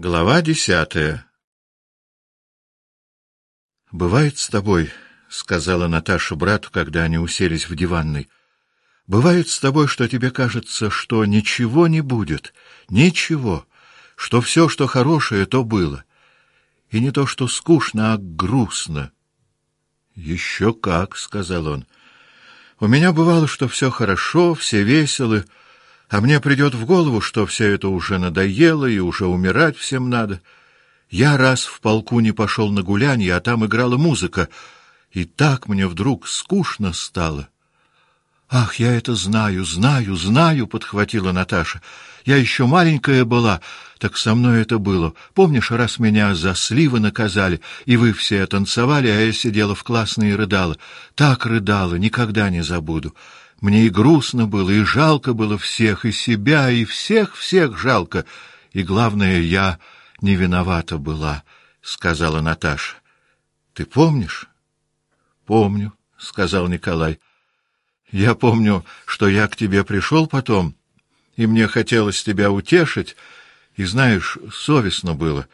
Глава 10. «Бывает с тобой, — сказала Наташа брату, когда они уселись в диванной, — бывает с тобой, что тебе кажется, что ничего не будет, ничего, что все, что хорошее, то было, и не то, что скучно, а грустно». «Еще как, — сказал он, — у меня бывало, что все хорошо, все веселы, а мне придет в голову, что все это уже надоело и уже умирать всем надо. Я раз в полку не пошел на гулянье, а там играла музыка, и так мне вдруг скучно стало. — Ах, я это знаю, знаю, знаю, — подхватила Наташа. — Я еще маленькая была, так со мной это было. Помнишь, раз меня за сливы наказали, и вы все танцевали, а я сидела в классной и рыдала. Так рыдала, никогда не забуду. Мне и грустно было, и жалко было всех, и себя, и всех жалко. И главное, я не виновата была, — сказала Наташа. — Ты помнишь? — Помню, — сказал Николай. — Я помню, что я к тебе пришел потом, и мне хотелось тебя утешить, и, знаешь, совестно было.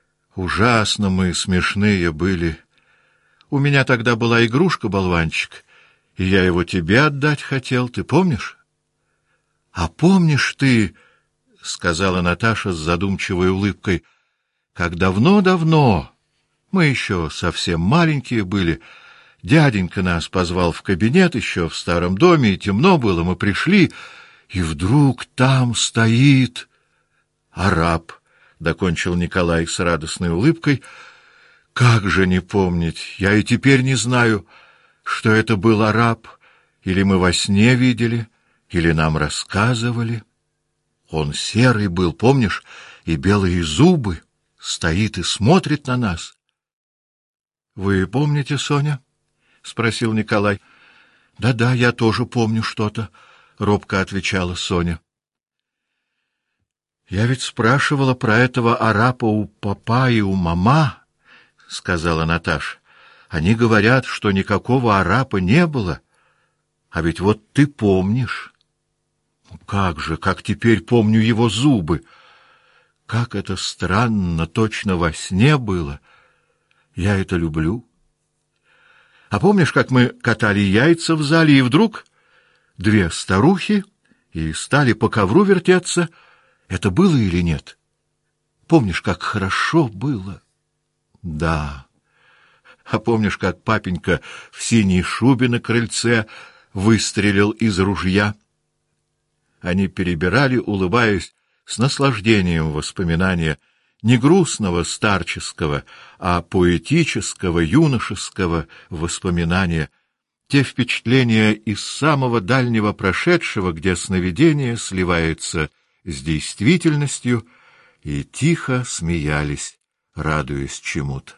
Ужасно мы смешные были. У меня тогда была игрушка-болванчик, и я его тебе отдать хотел, ты помнишь? — А помнишь ты, — сказала Наташа с задумчивой улыбкой, — как давно-давно, мы еще совсем маленькие были, дяденька нас позвал в кабинет еще в старом доме, и темно было, мы пришли, и вдруг там стоит араб, — докончил Николай с радостной улыбкой. — Как же не помнить, я и теперь не знаю, что это был араб, или мы во сне видели, или нам рассказывали. Он серый был, помнишь, и белые зубы, стоит и смотрит на нас. — Вы помните, Соня? — спросил Николай. — Да-да, я тоже помню что-то, — робко отвечала Соня. — Я ведь спрашивала про этого араба у папа и у мама, — сказала Наташа. Они говорят, что никакого араба не было. А ведь вот ты помнишь. Как же, как теперь помню его зубы. Как это странно, точно во сне было. Я это люблю. А помнишь, как мы катали яйца в зале, и вдруг две старухи и стали по ковру вертеться? Это было или нет? Помнишь, как хорошо было? Да. А помнишь, как папенька в синей шубе на крыльце выстрелил из ружья? Они перебирали, улыбаясь, с наслаждением воспоминания не грустного старческого, а поэтического юношеского воспоминания, те впечатления из самого дальнего прошедшего, где сновидение сливается с действительностью, и тихо смеялись, радуясь чему-то.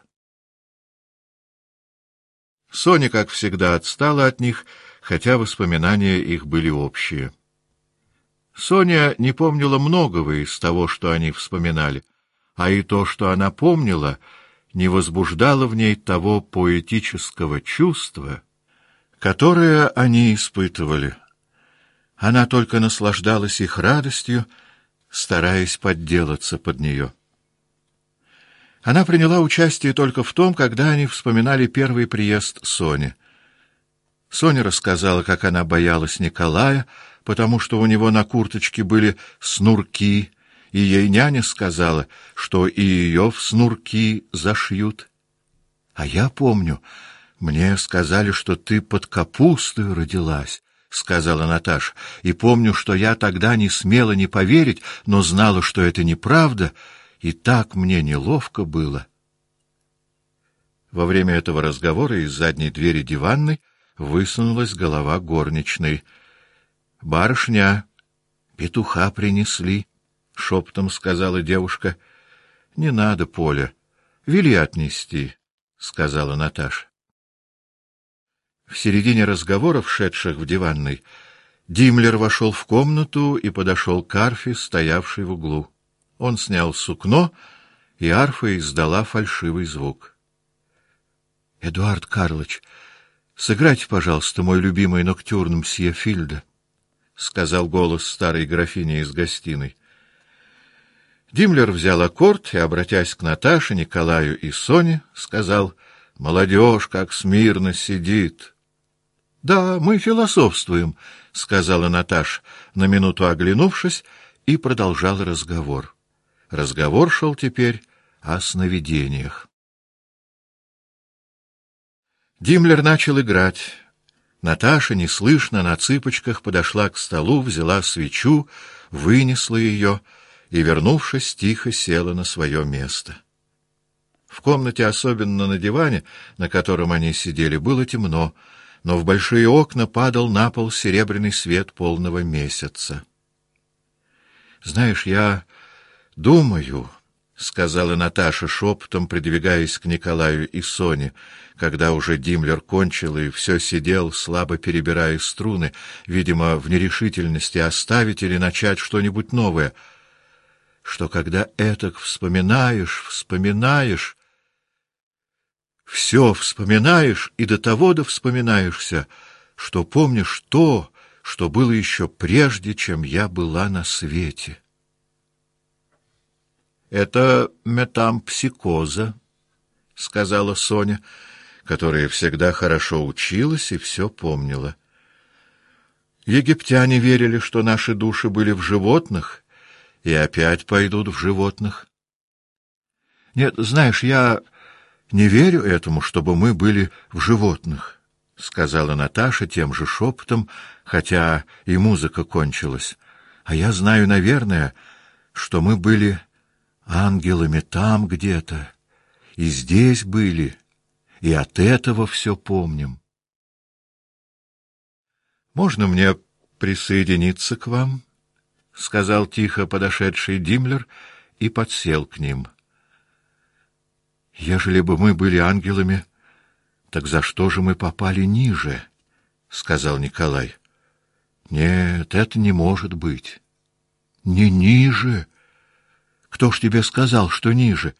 Соня, как всегда, отстала от них, хотя воспоминания их были общие. Соня не помнила многого из того, что они вспоминали, а и то, что она помнила, не возбуждало в ней того поэтического чувства, которое они испытывали. Она только наслаждалась их радостью, стараясь подделаться под нее. Она приняла участие только в том, когда они вспоминали первый приезд Сони. Соня рассказала, как она боялась Николая, потому что у него на курточке были снурки, и ей няня сказала, что и ее в снурки зашьют. — А я помню, мне сказали, что ты под капустой родилась, — сказала Наташа, — и помню, что я тогда не смела не поверить, но знала, что это неправда, и так мне неловко было. Во время этого разговора из задней двери диванной высунулась голова горничной. — Барышня, петуха принесли, — шепотом сказала девушка. — Не надо, Поля, вели отнести, — сказала Наташа. В середине разговоров, шедших в диванной, Димлер вошел в комнату и подошел к арфе, стоявшей в углу. Он снял сукно, и арфа издала фальшивый звук. — Эдуард Карлыч, сыграйте, пожалуйста, мой любимый ноктюрн мсье Фильда, — сказал голос старой графини из гостиной. Димлер взял аккорд и, обратясь к Наташе, Николаю и Соне, сказал: «Молодежь как смирно сидит». «Да, мы философствуем», — сказала Наташа, на минуту оглянувшись, и продолжал разговор. Разговор шел теперь о сновидениях. Димлер начал играть. Наташа неслышно на цыпочках подошла к столу, взяла свечу, вынесла ее и, вернувшись, тихо села на свое место. В комнате, особенно на диване, на котором они сидели, было темно, но в большие окна падал на пол серебряный свет полного месяца. «Знаешь, я думаю, — сказала Наташа шепотом, придвигаясь к Николаю и Соне, когда уже Димлер кончил и все сидел, слабо перебирая струны, видимо, в нерешительности оставить или начать что-нибудь новое, что когда этак вспоминаешь, все вспоминаешь и до того вспоминаешься, что помнишь то, что было еще прежде, чем я была на свете. «Это метампсикоза», — сказала Соня, которая всегда хорошо училась и все помнила. «Египтяне верили, что наши души были в животных, и опять пойдут в животных. Нет, знаешь, я не верю этому, чтобы мы были в животных», — сказала Наташа тем же шепотом, хотя и музыка кончилась. «А я знаю, наверное, что мы были ангелами там где-то, и здесь были, и от этого все помним». «Можно мне присоединиться к вам?» — сказал тихо подошедший Димлер и подсел к ним. «Ежели бы мы были ангелами, так за что же мы попали ниже?» — сказал Николай. «Нет, это не может быть». «Не ниже? Кто ж тебе сказал, что ниже?»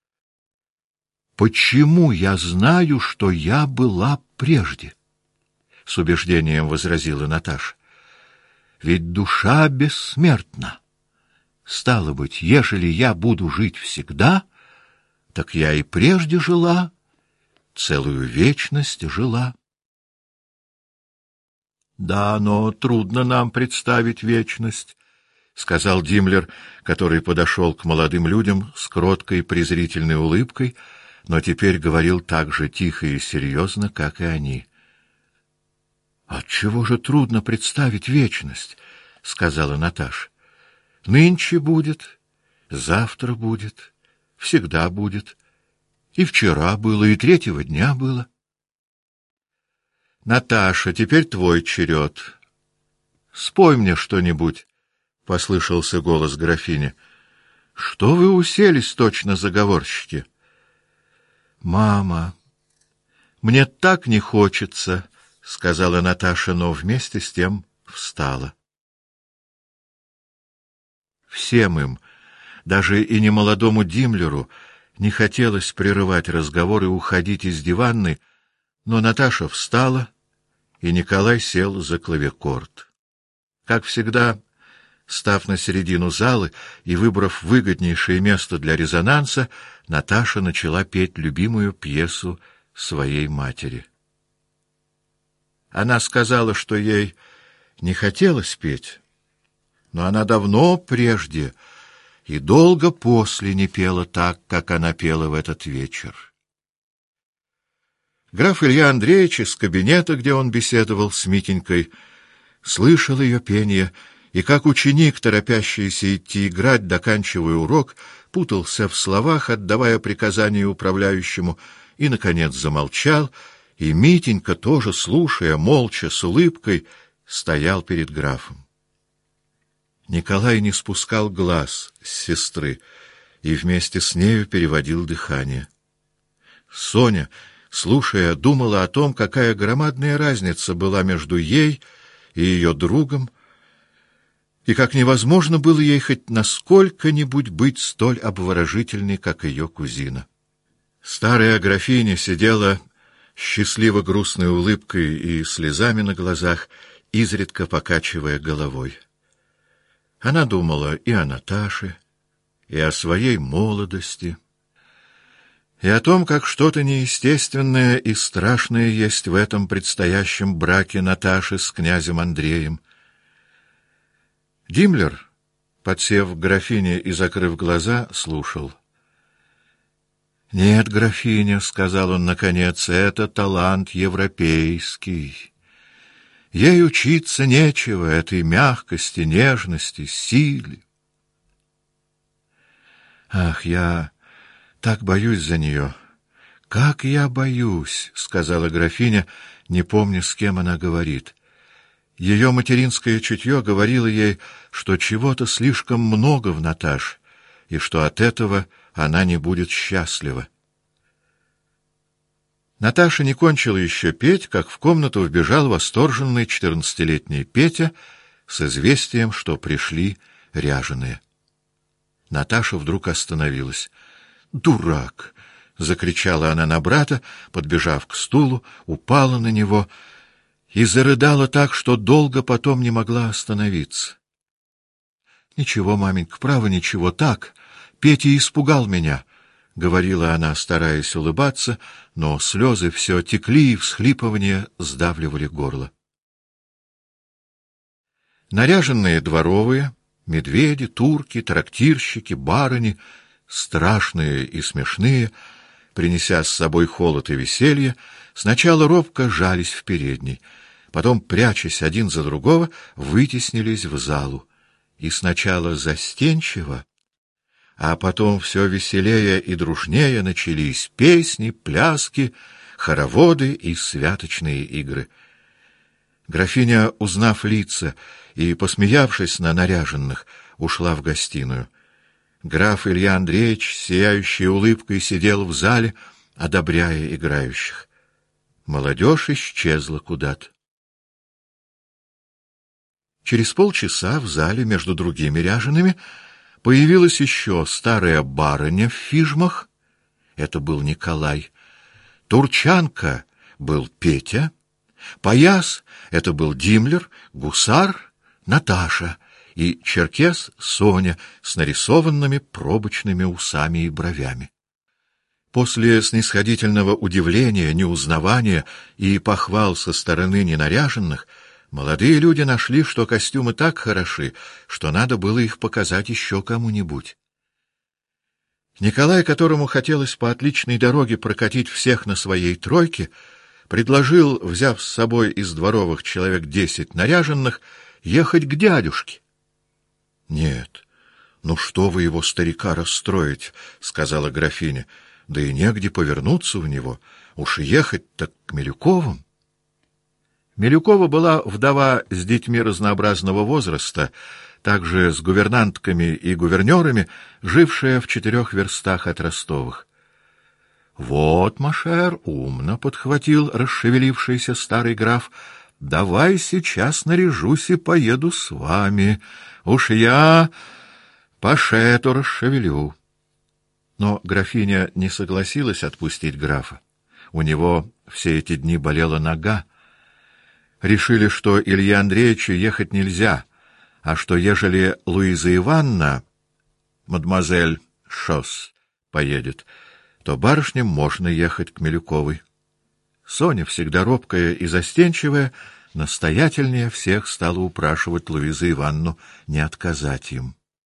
«Почему я знаю, что я была прежде?» — с убеждением возразила Наташа. «Ведь душа бессмертна. Стало быть, ежели я буду жить всегда, так я и прежде жила, целую вечность жила». «Да, но трудно нам представить вечность», — сказал Димлер, который подошел к молодым людям с кроткой презрительной улыбкой, но теперь говорил так же тихо и серьезно, как и они. «Отчего же трудно представить вечность?» — сказала Наташа. «Нынче будет, завтра будет, всегда будет, и вчера было, и третьего дня было». «Наташа, теперь твой черед. Спой мне что-нибудь», — послышался голос графини. «Что вы уселись, точно заговорщики?» «Мама, мне так не хочется», — сказала Наташа, но вместе с тем встала. Всем им, даже и немолодому Димлеру, не хотелось прерывать разговор и уходить из диванной, но Наташа встала, и Николай сел за клавикорд. Как всегда, став на середину залы и выбрав выгоднейшее место для резонанса, Наташа начала петь любимую пьесу своей матери. Она сказала, что ей не хотелось петь, но она давно прежде и долго после не пела так, как она пела в этот вечер. Граф Илья Андреевич из кабинета, где он беседовал с Митенькой, слышал ее пение и, как ученик, торопящийся идти играть, доканчивая урок, путался в словах, отдавая приказания управляющему, и, наконец, замолчал, и Митенька, тоже слушая, молча, с улыбкой, стоял перед графом. Николай не спускал глаз с сестры и вместе с нею переводил дыхание. Соня, слушая, думала о том, какая громадная разница была между ей и ее другом, и как невозможно было ей хоть насколько-нибудь быть столь обворожительной, как ее кузина. Старая графиня сидела счастливо грустной улыбкой и слезами на глазах, изредка покачивая головой. Она думала и о Наташе, и о своей молодости, и о том, как что-то неестественное и страшное есть в этом предстоящем браке Наташи с князем Андреем. Димлер, подсев к графине и закрыв глаза, слушал. «Нет, графиня, — сказал он наконец, — это талант европейский. Ей учиться нечего, этой мягкости, нежности, силе. Ах, я так боюсь за нее! Как я боюсь! — сказала графиня, не помня, с кем она говорит. Ее материнское чутье говорило ей, что чего-то слишком много в Наташе, и что от этого она не будет счастлива. Наташа не кончила еще петь, как в комнату вбежал восторженный 14-летний Петя с известием, что пришли ряженые. Наташа вдруг остановилась. «Дурак!» — закричала она на брата, подбежав к стулу, упала на него и зарыдала так, что долго потом не могла остановиться. «Ничего, маменька, право, ничего, так. Петя испугал меня», — говорила она, стараясь улыбаться, но слезы все текли, и всхлипывания сдавливали горло. Наряженные дворовые, медведи, турки, трактирщики, барыни, страшные и смешные, принеся с собой холод и веселье, сначала робко жались в передней, потом, прячась один за другого, вытеснились в залу, и сначала застенчиво, а потом все веселее и дружнее начались песни, пляски, хороводы и святочные игры. Графиня, узнав лица и посмеявшись на наряженных, ушла в гостиную. Граф Илья Андреевич, сияющей улыбкой, сидел в зале, одобряя играющих. Молодежь исчезла куда-то. Через полчаса в зале между другими ряжеными появилась еще старая барыня в фижмах, это был Николай, турчанка был Петя, пояс — это был Димлер, гусар — Наташа и черкес — Соня с нарисованными пробочными усами и бровями. После снисходительного удивления, неузнавания и похвал со стороны ненаряженных молодые люди нашли, что костюмы так хороши, что надо было их показать еще кому-нибудь. Николай, которому хотелось по отличной дороге прокатить всех на своей тройке, предложил, взяв с собой из дворовых человек 10 наряженных, ехать к дядюшке. — Нет, ну что вы его, старика, расстроить, — сказала графиня, — да и негде повернуться у него, уж ехать-то к Милюковым. Милюкова была вдова с детьми разнообразного возраста, также с гувернантками и гувернерами, жившая в 4 верстах от Ростовых. — Вот, машер, умно подхватил расшевелившийся старый граф, — давай сейчас наряжусь и поеду с вами. Уж я пашету расшевелю. Но графиня не согласилась отпустить графа. У него все эти дни болела нога. Решили, что Илье Андреевичу ехать нельзя, а что ежели Луиза Ивановна, мадемуазель Шос, поедет, то барышням можно ехать к Милюковой. Соня, всегда робкая и застенчивая, настоятельнее всех стала упрашивать Луизу Ивановну не отказать им.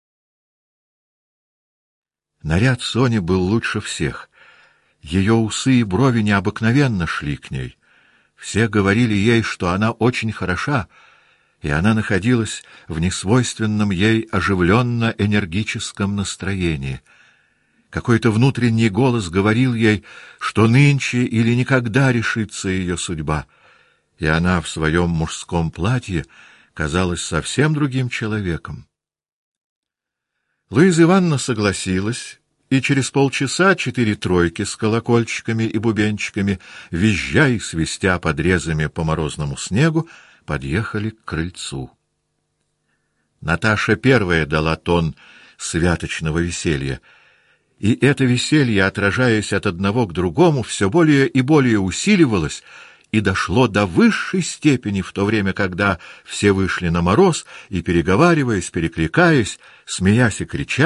Наряд Сони был лучше всех. Ее усы и брови необыкновенно шли к ней. Все говорили ей, что она очень хороша, и она находилась в несвойственном ей оживленно-энергическом настроении. Какой-то внутренний голос говорил ей, что нынче или никогда решится ее судьба, и она в своем мужском платье казалась совсем другим человеком. Луиза Ивановна согласилась, и через полчаса 4 тройки с колокольчиками и бубенчиками, визжа и свистя подрезами по морозному снегу, подъехали к крыльцу. Наташа первая дала тон святочного веселья, и это веселье, отражаясь от одного к другому, все более и более усиливалось и дошло до высшей степени в то время, когда все вышли на мороз и, переговариваясь, перекликаясь, смеясь и крича,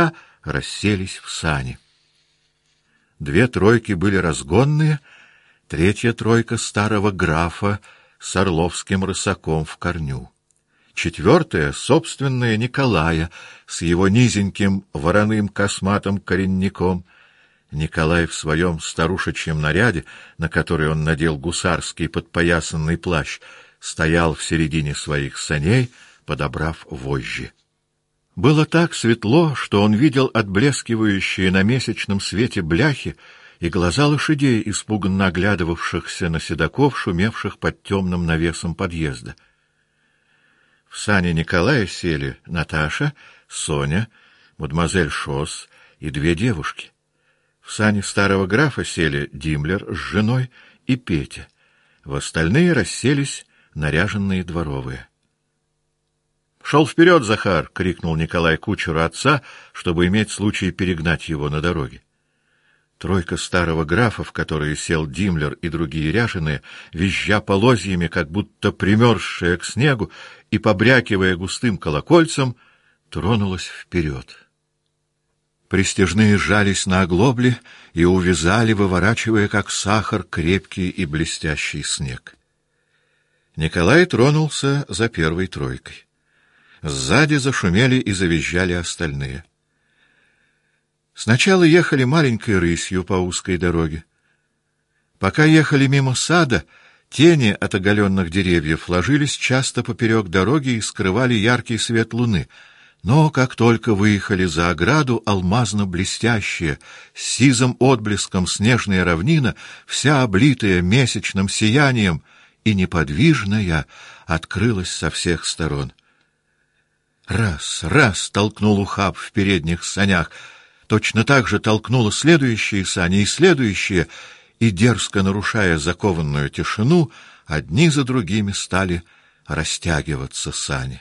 расселись в сани. 2 тройки были разгонные, 3-я тройка старого графа с орловским рысаком в корню. 4-я — собственная Николая с его низеньким вороным косматым коренником. Николай в своем старушечьем наряде, на который он надел гусарский подпоясанный плащ, стоял в середине своих саней, подобрав вожжи. Было так светло, что он видел отблескивающие на месячном свете бляхи и глаза лошадей, испуганно оглядывавшихся на седаков, шумевших под темным навесом подъезда. В сани Николая сели Наташа, Соня, мадемуазель Шос и 2 девушки. В сани старого графа сели Димлер с женой и Петя. В остальные расселись наряженные дворовые. «Шел вперед, Захар!» — крикнул Николай кучеру отца, чтобы иметь случай перегнать его на дороге. Тройка старого графа, в которую сел Димлер и другие ряженые, визжа полозьями, как будто примерзшая к снегу, и побрякивая густым колокольцем, тронулась вперед. Пристяжные сжались на оглобле и увязали, выворачивая, как сахар, крепкий и блестящий снег. Николай тронулся за первой тройкой. Сзади зашумели и завизжали остальные. Сначала ехали маленькой рысью по узкой дороге. Пока ехали мимо сада, тени от оголенных деревьев ложились часто поперек дороги и скрывали яркий свет луны. Но как только выехали за ограду, алмазно-блестящая, с сизым отблеском снежная равнина, вся облитая месячным сиянием и неподвижная, открылась со всех сторон. Раз толкнул ухаб в передних санях, точно так же толкнуло следующие сани и следующие, и, дерзко нарушая закованную тишину, одни за другими стали растягиваться сани.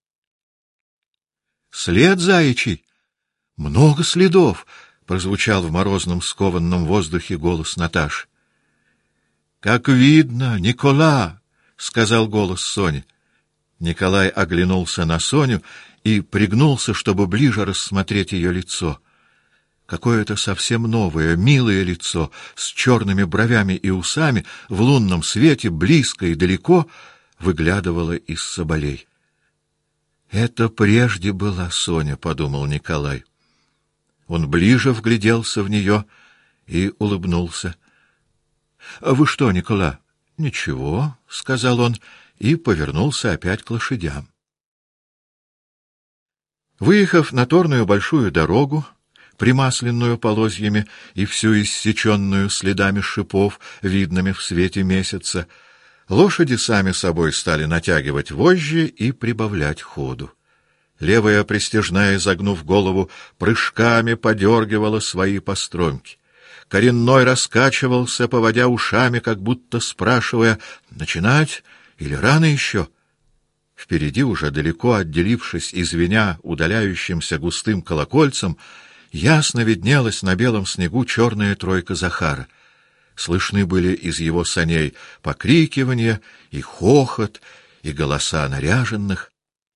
«След заячий! Много следов!» — прозвучал в морозном скованном воздухе голос Наташи. «Как видно, Никола!» — сказал голос Сони. Николай оглянулся на Соню и пригнулся, чтобы ближе рассмотреть ее лицо. Какое-то совсем новое, милое лицо, с черными бровями и усами, в лунном свете, близко и далеко, выглядывало из соболей. «Это прежде была Соня», — подумал Николай. Он ближе вгляделся в нее и улыбнулся. — А вы что, Никола? — Ничего, — сказал он и повернулся опять к лошадям. Выехав на торную большую дорогу, примасленную полозьями и всю иссеченную следами шипов, видными в свете месяца, лошади сами собой стали натягивать вожжи и прибавлять ходу. Левая пристяжная, загнув голову, прыжками подергивала свои постромки. Коренной раскачивался, поводя ушами, как будто спрашивая, начинать или рано еще. Впереди, уже далеко отделившись и звеня удаляющимся густым колокольцем, ясно виднелась на белом снегу черная тройка Захара. Слышны были из его саней покрикивания и хохот, и голоса наряженных.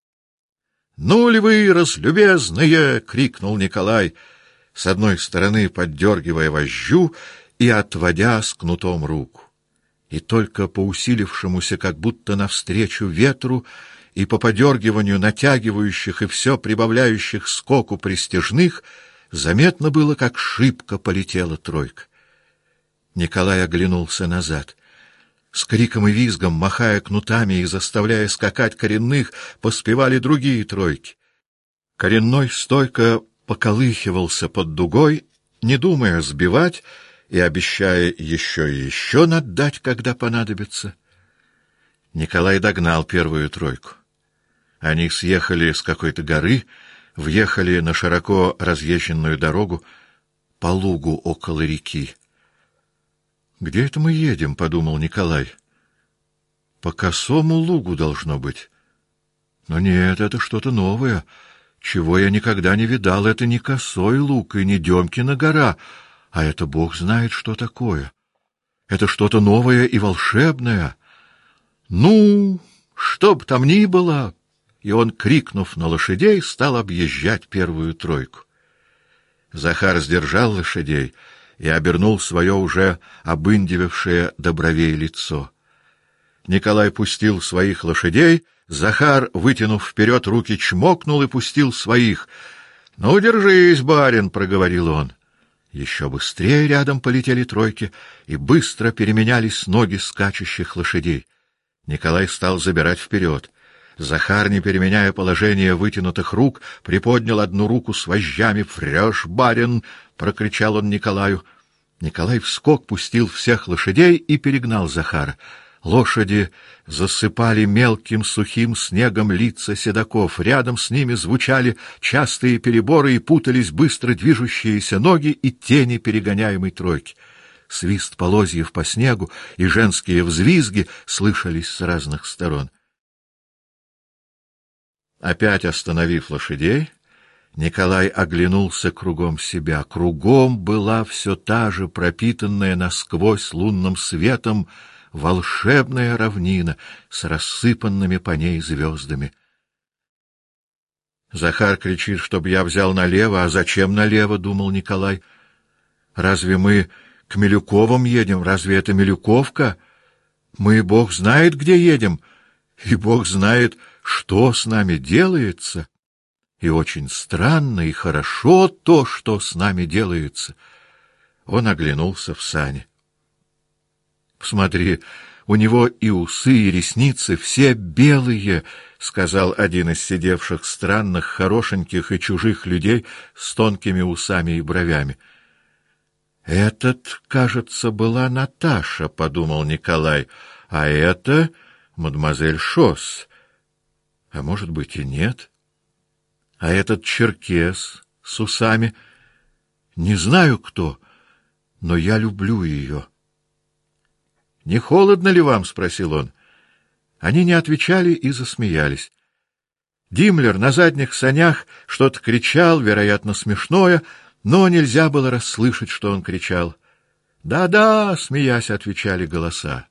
— Ну ли вы, разлюбезные! — крикнул Николай, с одной стороны поддергивая вожжу и отводя с кнутом руку. И только по усилившемуся как будто навстречу ветру и по подергиванию натягивающих и все прибавляющих скоку пристяжных заметно было, как шибко полетела тройка. Николай оглянулся назад. С криком и визгом, махая кнутами и заставляя скакать коренных, поспевали другие тройки. Коренной стойко поколыхивался под дугой, не думая сбивать и обещая еще и еще наддать, когда понадобится. Николай догнал первую тройку. Они съехали с какой-то горы, въехали на широко разъезженную дорогу по лугу около реки. «Где это мы едем?» — подумал Николай. «По косому лугу должно быть. Но нет, это что-то новое, чего я никогда не видал. Это не косой луг и не Демкина гора, а это бог знает, что такое. Это что-то новое и волшебное. Ну, что б там ни было!» И он, крикнув на лошадей, стал объезжать первую тройку. Захар сдержал лошадей и обернул свое уже обындевевшее до бровей лицо. Николай пустил своих лошадей, Захар, вытянув вперед руки, чмокнул и пустил своих. — Ну, держись, барин, — проговорил он. Еще быстрее рядом полетели тройки, и быстро переменялись ноги скачущих лошадей. Николай стал забирать вперед. Захар, не переменяя положение вытянутых рук, приподнял одну руку с вожжами. — Врешь, барин! — прокричал он Николаю. Николай вскок пустил всех лошадей и перегнал Захара. Лошади засыпали мелким сухим снегом лица седаков. Рядом с ними звучали частые переборы и путались быстро движущиеся ноги и тени перегоняемой тройки. Свист полозьев по снегу и женские взвизги слышались с разных сторон. Опять остановив лошадей, Николай оглянулся кругом себя. Кругом была все та же пропитанная насквозь лунным светом волшебная равнина с рассыпанными по ней звездами. Захар кричит, чтобы я взял налево. А зачем налево, думал Николай. Разве мы к Милюковым едем? Разве это Милюковка? Мы, Бог знает, где едем, и Бог знает, что с нами делается. И очень странно и хорошо то, что с нами делается. Он оглянулся в сани. — Посмотри, у него и усы, и ресницы все белые, — сказал один из сидевших странных, хорошеньких и чужих людей с тонкими усами и бровями. — Этот, кажется, была Наташа, — подумал Николай, — а это мадемуазель Шос. А может быть и нет. А этот черкес с усами. Не знаю кто, но я люблю ее. — Не холодно ли вам? — спросил он. Они не отвечали и засмеялись. Димлер на задних санях что-то кричал, вероятно, смешное, но нельзя было расслышать, что он кричал. «Да-да», — смеясь, отвечали голоса.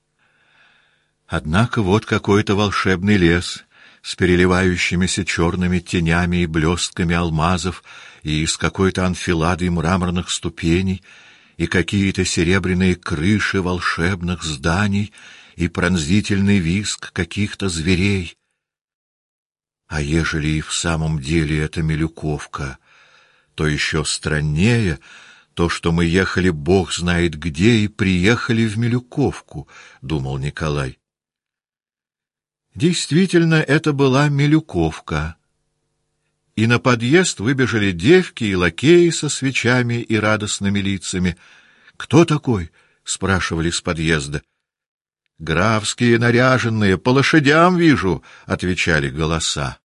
Однако вот какой-то волшебный лес с переливающимися черными тенями и блестками алмазов и с какой-то анфиладой мраморных ступеней, и какие-то серебряные крыши волшебных зданий, и пронзительный визг каких-то зверей. А ежели и в самом деле это Милюковка, то еще страннее то, что мы ехали бог знает где и приехали в Милюковку, — думал Николай. Действительно, это была Милюковка. И на подъезд выбежали девки и лакеи со свечами и радостными лицами. — Кто такой? — спрашивали с подъезда. — Графские наряженные, по лошадям вижу, — отвечали голоса.